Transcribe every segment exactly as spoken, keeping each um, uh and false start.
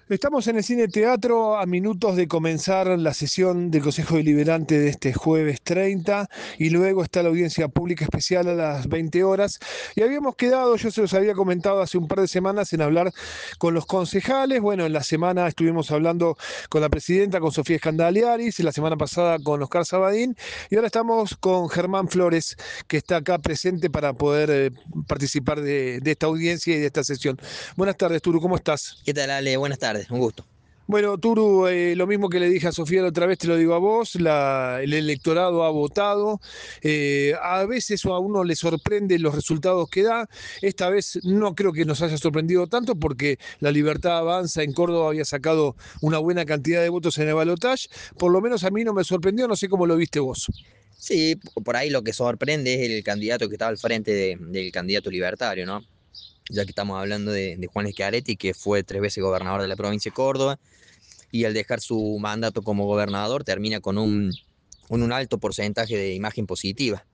Estamos en el Cine Teatro a minutos de comenzar la sesión del Consejo Deliberante de este jueves treinta y luego está la audiencia pública especial a las veinte horas. Y habíamos quedado, yo se los había comentado hace un par de semanas, en hablar con los concejales. Bueno, en la semana estuvimos hablando con la presidenta, con Sofía Escandaliaris, y la semana pasada con Oscar Sabadín, y ahora estamos con Germán Flores, que está acá presente para poder eh, participar de, de esta audiencia y de esta sesión. Buenas tardes, Turu, ¿cómo estás? ¿Qué tal, Ale? Buenas tardes, un gusto. Bueno, Turu, eh, lo mismo que le dije a Sofía la otra vez, te lo digo a vos, la- el electorado ha votado. Eh, a veces a uno le sorprende los resultados que da. Esta vez no creo que nos haya sorprendido tanto porque la Libertad Avanza en Córdoba había sacado una buena cantidad de votos en el balotaje. Por lo menos a mí no me sorprendió, no sé cómo lo viste vos. Sí, por ahí lo que sorprende es el candidato que estaba al frente de- del candidato libertario, ¿no? Ya que estamos hablando de, de Juan Schiaretti, que fue tres veces gobernador de la provincia de Córdoba, y al dejar su mandato como gobernador termina con un, con un alto porcentaje de imagen positiva.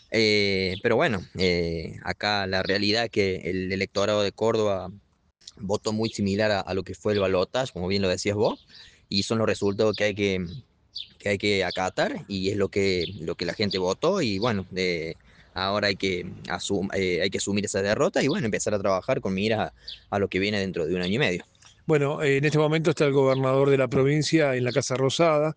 Eh, pero bueno, eh, acá la realidad es que el electorado de Córdoba votó muy similar a, a lo que fue el balotaje, como bien lo decías vos, y son los resultados que hay que, que hay que acatar y es lo que, lo que la gente votó y bueno, de, ahora hay que, asum, eh, hay que asumir esa derrota y bueno, empezar a trabajar con miras a, a lo que viene dentro de un año y medio. Bueno, eh, en este momento está el gobernador de la provincia en la Casa Rosada.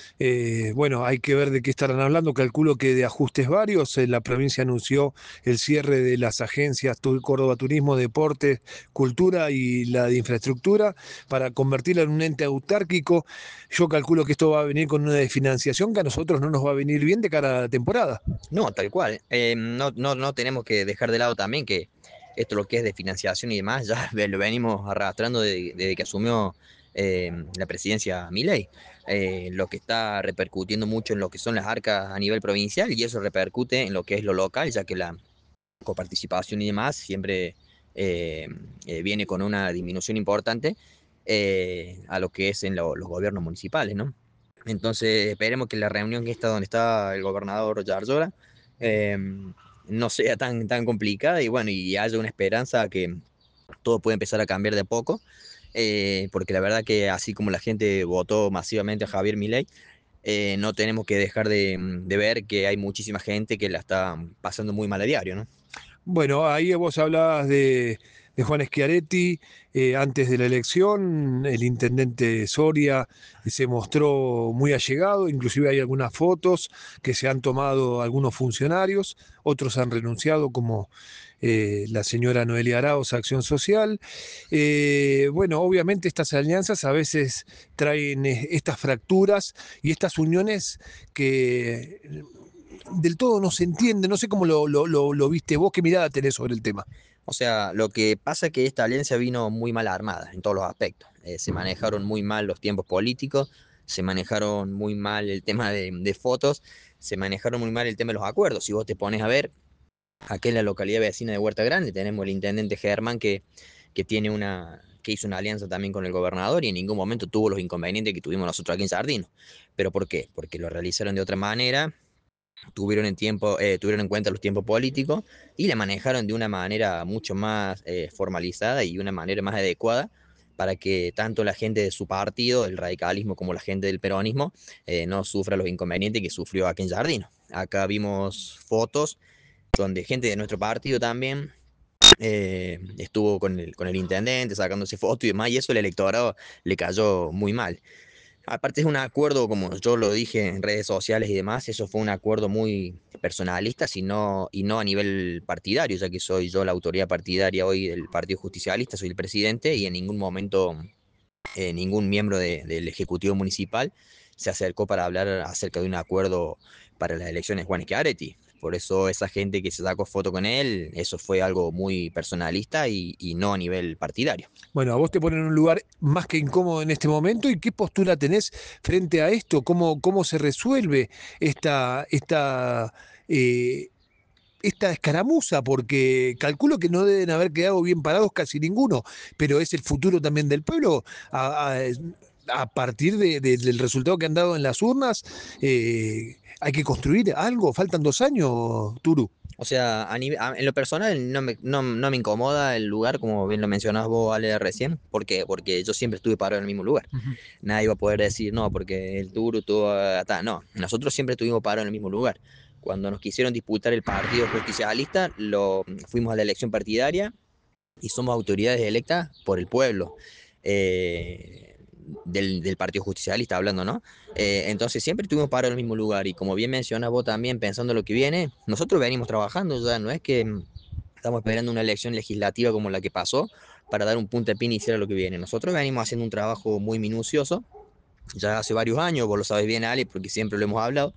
Eh, bueno, hay que ver de qué estarán hablando. Calculo que de ajustes varios. Eh, la provincia anunció el cierre de las agencias Tu- Córdoba Turismo, Deportes, Cultura y la de Infraestructura para convertirla en un ente autárquico. Yo calculo que esto va a venir con una desfinanciación que a nosotros no nos va a venir bien de cara a la temporada. No, tal cual. Eh, no, no, no tenemos que dejar de lado también que esto lo que es de financiación y demás, ya lo venimos arrastrando desde, desde que asumió eh, la presidencia Milei, eh, lo que está repercutiendo mucho en lo que son las arcas a nivel provincial y eso repercute en lo que es lo local, ya que la coparticipación y demás siempre eh, eh, viene con una disminución importante eh, a lo que es en lo- los gobiernos municipales, ¿no? Entonces esperemos que la reunión que está donde está el gobernador Roger Arzola eh, no sea tan, tan complicada y bueno, y haya una esperanza que todo puede empezar a cambiar de a poco, eh, porque la verdad que así como la gente votó masivamente a Javier Milei, eh, no tenemos que dejar de, de ver que hay muchísima gente que la está pasando muy mal a diario, ¿no? Bueno, ahí vos hablabas de, de Juan Schiaretti, eh, antes de la elección, el intendente Soria se mostró muy allegado, inclusive hay algunas fotos que se han tomado algunos funcionarios, otros han renunciado, como eh, la señora Noelia Arauz, Acción Social. Eh, bueno, obviamente estas alianzas a veces traen eh, estas fracturas y estas uniones que del todo no se entiende. No sé cómo lo, lo, lo, lo viste vos, qué mirada tenés sobre el tema. O sea, lo que pasa es que esta alianza vino muy mal armada en todos los aspectos. Eh, se manejaron muy mal los tiempos políticos, se manejaron muy mal el tema de, de fotos, se manejaron muy mal el tema de los acuerdos. Si vos te pones a ver, aquí en la localidad vecina de Huerta Grande tenemos el intendente Germán que, que tiene una que hizo una alianza también con el gobernador y en ningún momento tuvo los inconvenientes que tuvimos nosotros aquí en Sardino. ¿Pero por qué? Porque lo realizaron de otra manera, tuvieron en, tiempo, eh, tuvieron en cuenta los tiempos políticos y la manejaron de una manera mucho más eh, formalizada y una manera más adecuada para que tanto la gente de su partido, el radicalismo, como la gente del peronismo, eh, no sufra los inconvenientes que sufrió aquí en Jardino. Acá vimos fotos donde gente de nuestro partido también eh, estuvo con el, con el intendente sacándose fotos y demás, y eso el electorado le cayó muy mal. Aparte es un acuerdo, como yo lo dije en redes sociales y demás, eso fue un acuerdo muy personalista, sino, y no a nivel partidario, ya que soy yo la autoridad partidaria hoy del Partido Justicialista, soy el presidente y en ningún momento eh, ningún miembro de- del Ejecutivo Municipal se acercó para hablar acerca de un acuerdo para las elecciones de Juan Schiaretti. Por eso esa gente que se sacó foto con él, eso fue algo muy personalista y, y no a nivel partidario. Bueno, a vos te ponen en un lugar más que incómodo en este momento. ¿Y qué postura tenés frente a esto? ¿Cómo, cómo se resuelve esta, esta, eh, esta escaramuza? Porque calculo que no deben haber quedado bien parados casi ninguno, pero es el futuro también del pueblo. A, a- a partir de- de- del resultado que han dado en las urnas, eh, hay que construir algo. Faltan dos años, Turu. O sea, a nive- a- en lo personal no me, no, no me incomoda el lugar, como bien lo mencionabas vos, Ale, recién. ¿Por qué? Porque yo siempre estuve parado en el mismo lugar. Ujú. Nadie va a poder decir, no, porque el Turu estuvo acá. No, nosotros siempre estuvimos parados en el mismo lugar. Cuando nos quisieron disputar el partido justicialista, lo, fuimos a la elección partidaria y somos autoridades electas por el pueblo. eh, del, del Partido Justicialista hablando, ¿no? Eh, entonces siempre estuvimos parados en el mismo lugar y como bien mencionas vos también, pensando lo que viene, nosotros venimos trabajando ya, no es que mm, estamos esperando una elección legislativa como la que pasó para dar un puntapié inicial a lo que viene. Nosotros venimos haciendo un trabajo muy minucioso, ya hace varios años, vos lo sabes bien, Ali, porque siempre lo hemos hablado,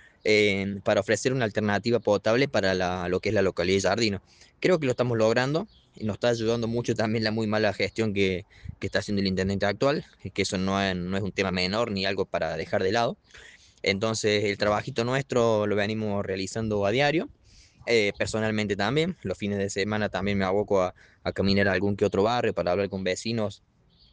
eh, para ofrecer una alternativa potable para la, lo que es la localidad de Jardino. Creo que lo estamos logrando y nos está ayudando mucho también la muy mala gestión que, que está haciendo el intendente actual, que eso no es, no es un tema menor ni algo para dejar de lado. Entonces, el trabajito nuestro lo venimos realizando a diario. Eh, personalmente también, los fines de semana también me aboco a, a caminar a algún que otro barrio para hablar con vecinos,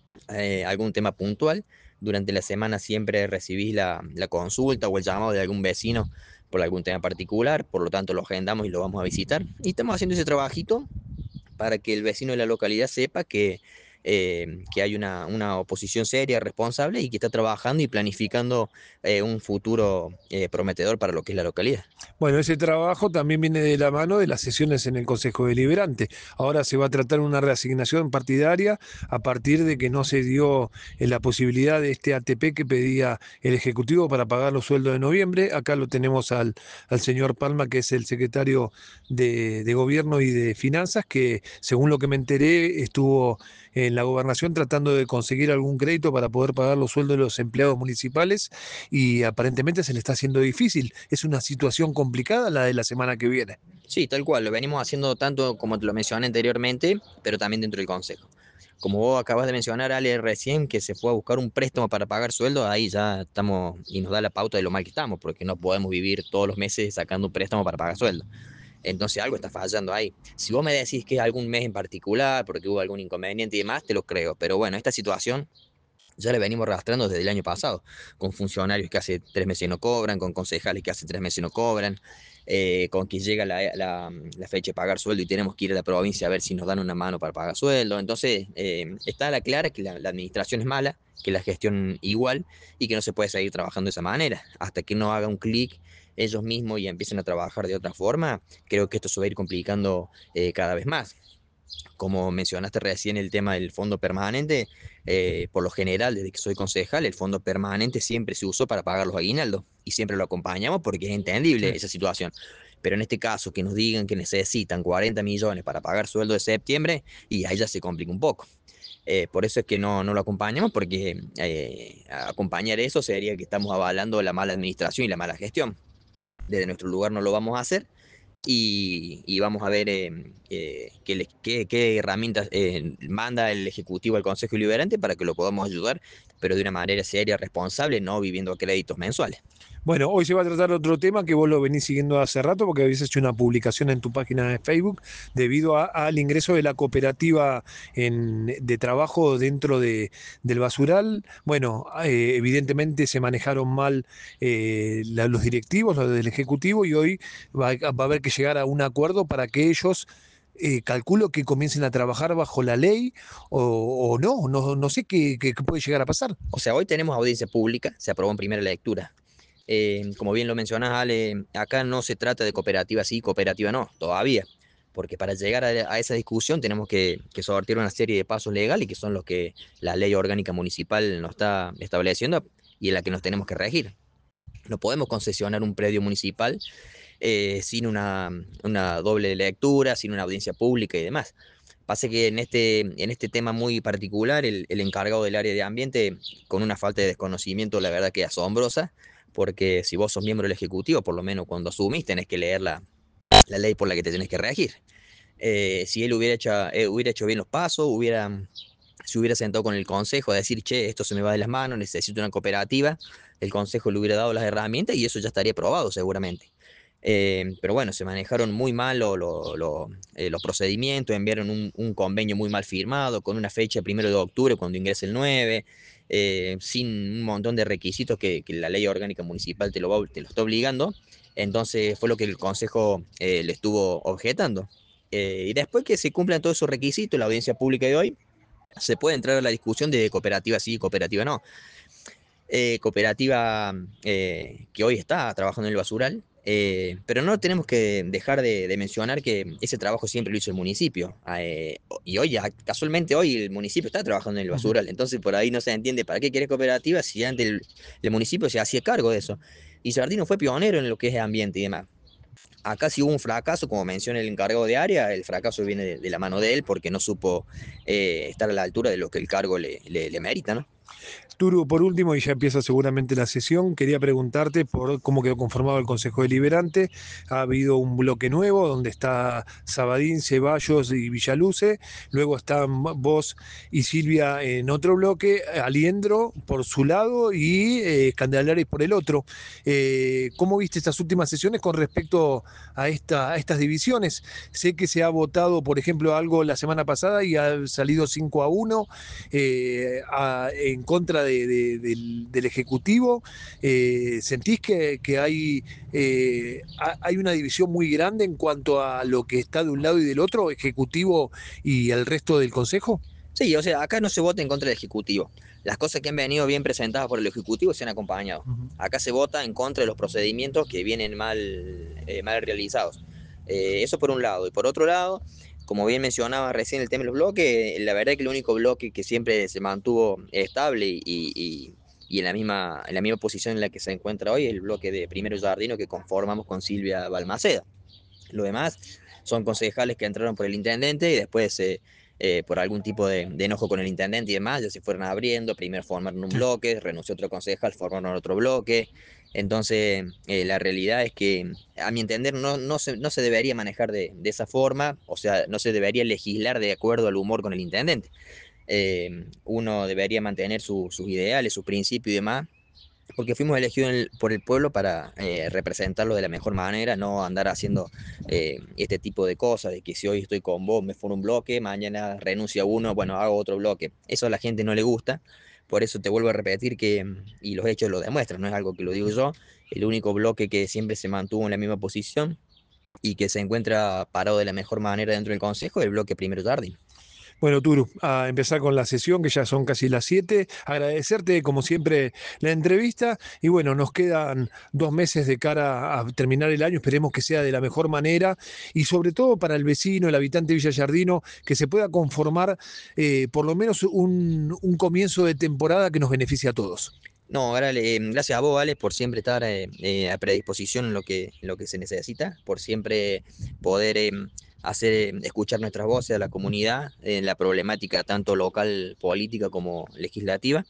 eh, algún tema puntual. Durante la semana siempre recibís la, la consulta o el llamado de algún vecino por algún tema particular, por lo tanto lo agendamos y lo vamos a visitar. Y estamos haciendo ese trabajito para que el vecino de la localidad sepa que, eh, que hay una, una oposición seria, responsable y que está trabajando y planificando eh, un futuro eh, prometedor para lo que es la localidad. Bueno, ese trabajo también viene de la mano de las sesiones en el Consejo Deliberante. Ahora se va a tratar una reasignación partidaria a partir de que no se dio eh, la posibilidad de este A T P que pedía el Ejecutivo para pagar los sueldos de noviembre. Acá lo tenemos al, al señor Palma, que es el secretario de, de Gobierno y de Finanzas, que según lo que me enteré estuvo en la gobernación tratando de conseguir algún crédito para poder pagar los sueldos de los empleados municipales y aparentemente se le está haciendo difícil. Es una situación complicada la de la semana que viene. Sí, tal cual, lo venimos haciendo tanto como te lo mencioné anteriormente, pero también dentro del Consejo. Como vos acabas de mencionar, Ale, recién que se fue a buscar un préstamo para pagar sueldo, ahí ya estamos y nos da la pauta de lo mal que estamos, porque no podemos vivir todos los meses sacando un préstamo para pagar sueldo. Entonces algo está fallando ahí. Si vos me decís que es algún mes en particular, porque hubo algún inconveniente y demás, te lo creo. Pero bueno, esta situación ya la venimos arrastrando desde el año pasado, con funcionarios que hace tres meses no cobran, con concejales que hace tres meses no cobran, eh, con que llega la, la, la, fecha de pagar sueldo y tenemos que ir a la provincia a ver si nos dan una mano para pagar sueldo. Entonces, eh, está a la clara que la, la administración es mala, que la gestión igual y que no se puede seguir trabajando de esa manera. Hasta que no haga un clic ellos mismos y empiecen a trabajar de otra forma, creo que esto se va a ir complicando eh, cada vez más. Como mencionaste recién el tema del fondo permanente, eh, por lo general, desde que soy concejal, el fondo permanente siempre se usó para pagar los aguinaldos y siempre lo acompañamos porque es entendible Sí. esa situación. Pero en este caso, que nos digan que necesitan cuarenta millones para pagar sueldo de septiembre, y ahí ya se complica un poco. Eh, por eso es que no, no lo acompañamos, porque eh, acompañar eso sería que estamos avalando la mala administración y la mala gestión. Desde nuestro lugar no lo vamos a hacer y, y vamos a ver eh, eh, qué, le- qué- qué herramientas eh, manda el Ejecutivo al Consejo Deliberante para que lo podamos ayudar, pero de una manera seria, responsable, no viviendo a créditos mensuales. Bueno, hoy se va a tratar otro tema que vos lo venís siguiendo hace rato porque habéis hecho una publicación en tu página de Facebook debido a- al ingreso de la cooperativa en- de trabajo dentro de, del basural. Bueno, eh, evidentemente se manejaron mal eh, la- los directivos, los del Ejecutivo, y hoy va, a va a haber que llegar a un acuerdo para que ellos... eh, calculo que comiencen a trabajar bajo la ley o, o no, no, no sé qué, qué qué puede llegar a pasar. O sea, hoy tenemos audiencia pública, se aprobó en primera lectura. Eh, como bien lo mencionas, Ale, acá no se trata de cooperativa sí, cooperativa no, todavía. Porque para llegar a, a esa discusión tenemos que, que sortear una serie de pasos legales que son los que la ley orgánica municipal nos está estableciendo y en la que nos tenemos que regir. No podemos concesionar un predio municipal eh, sin una, una doble lectura, sin una audiencia pública y demás. Pasa que en este, en este tema muy particular, el, el encargado del área de ambiente, con una falta de desconocimiento, la verdad que asombrosa, porque si vos sos miembro del Ejecutivo, por lo menos cuando asumís, tenés que leer la, la ley por la que te tenés que regir. Eh, si él hubiera hecho, eh, hubiera hecho bien los pasos, hubiera, se hubiera sentado con el consejo a decir, che, esto se me va de las manos, necesito una cooperativa, el consejo le hubiera dado las herramientas y eso ya estaría aprobado seguramente. Eh, pero bueno, se manejaron muy mal lo- lo- lo- eh, los procedimientos, enviaron un, un convenio muy mal firmado, con una fecha primero de octubre cuando ingresa el nueve. eh, sin un montón de requisitos que, que la ley orgánica municipal te lo, va- te lo está obligando. Entonces fue lo que el Consejo eh, le estuvo objetando. Eh, y después que se cumplan todos esos requisitos, la audiencia pública de hoy, se puede entrar a la discusión de cooperativa sí, cooperativa no. Eh, cooperativa eh, que hoy está trabajando en el basural, eh, pero no tenemos que dejar de, de mencionar que ese trabajo siempre lo hizo el municipio. Eh, y hoy, ya, casualmente hoy, el municipio está trabajando en el Ujú. basural. Entonces, por ahí no se entiende para qué quiere cooperativa si antes el, el municipio se hacía cargo de eso. Y Sardino fue pionero en lo que es ambiente y demás. Acá sí hubo un fracaso, como menciona el encargado de área, el fracaso viene de, de la mano de él porque no supo eh, estar a la altura de lo que el cargo le, le, le merita, ¿no? Turu, por último, y ya empieza seguramente la sesión, quería preguntarte por cómo quedó conformado el Consejo Deliberante. Ha habido un bloque nuevo donde está Sabadín, Ceballos y Villaluce. Luego están vos y Silvia en otro bloque, Aliendro por su lado y eh, Candelares por el otro. Eh, ¿cómo viste estas últimas sesiones con respecto a, esta, a estas divisiones? Sé que se ha votado, por ejemplo, algo la semana pasada y ha salido cinco a uno eh, a- en contra de- de- del, del Ejecutivo. Eh, ¿sentís que, que hay, eh, ha- hay una división muy grande en cuanto a lo que está de un lado y del otro, Ejecutivo y el resto del Consejo? Sí, o sea, acá no se vota en contra del Ejecutivo. Las cosas que han venido bien presentadas por el Ejecutivo se han acompañado. Ujú. Acá se vota en contra de los procedimientos que vienen mal, eh, mal realizados. Eh, eso por un lado. Y por otro lado, como bien mencionaba recién el tema de los bloques, la verdad es que el único bloque que siempre se mantuvo estable y, y- y en la misma, en la misma posición en la que se encuentra hoy es el bloque de Primero Jardino que conformamos con Silvia Balmaceda. Lo demás son concejales que entraron por el intendente y después, eh, eh, por algún tipo de, de enojo con el intendente y demás, ya se fueron abriendo. Primero formaron un Sí. bloque, renunció otro concejal, formaron otro bloque. Entonces, eh, la realidad es que, a mi entender, no, no, se, no se debería manejar de, de esa forma, o sea, no se debería legislar de acuerdo al humor con el intendente. Eh, uno debería mantener su- sus ideales, sus principios y demás, porque fuimos elegidos en el- por el pueblo para eh, representarlo de la mejor manera, no andar haciendo eh, este tipo de cosas, de que si hoy estoy con vos me formo un bloque, mañana renuncia uno, bueno, hago otro bloque. Eso a la gente no le gusta, por eso te vuelvo a repetir que, mm, y los hechos lo demuestran, no es algo que lo digo yo, el único bloque que siempre se mantuvo en la misma posición y que se encuentra parado de la mejor manera dentro del Consejo es el bloque Primero Jardín. Bueno, Turu, a empezar con la sesión, que ya son casi las siete. Agradecerte, como siempre, la entrevista. Y bueno, nos quedan dos meses de cara a terminar el año. Esperemos que sea de la mejor manera. Y sobre todo para el vecino, el habitante de Villa Yardino, que se pueda conformar eh, por lo menos un, un comienzo de temporada que nos beneficie a todos. No, órale, eh, gracias a vos, Alex, por siempre estar eh, eh, a predisposición en lo que, en lo que se necesita, por siempre poder eh, hacer eh, escuchar nuestras voces a la comunidad en la problemática tanto local, política como legislativa.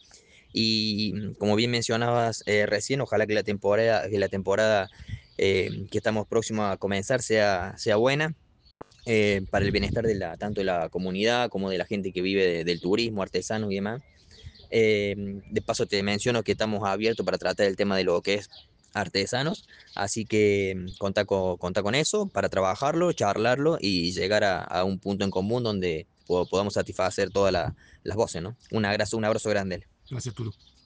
Y mm, como bien mencionabas eh, recién, ojalá que la temporada, que la temporada eh, que estamos próximos a comenzar sea, sea buena. Eh, para el bienestar de la, tanto de la comunidad como de la gente que vive de- del turismo, artesanos y demás. Eh, de paso te menciono que estamos abiertos para tratar el tema de lo que es artesanos, así que mm, contá con, contá con eso para trabajarlo, charlarlo y llegar a, a un punto en común donde po- podamos satisfacer todas la- las voces, ¿no? Un abrazo, un abrazo grande. Gracias, Turu.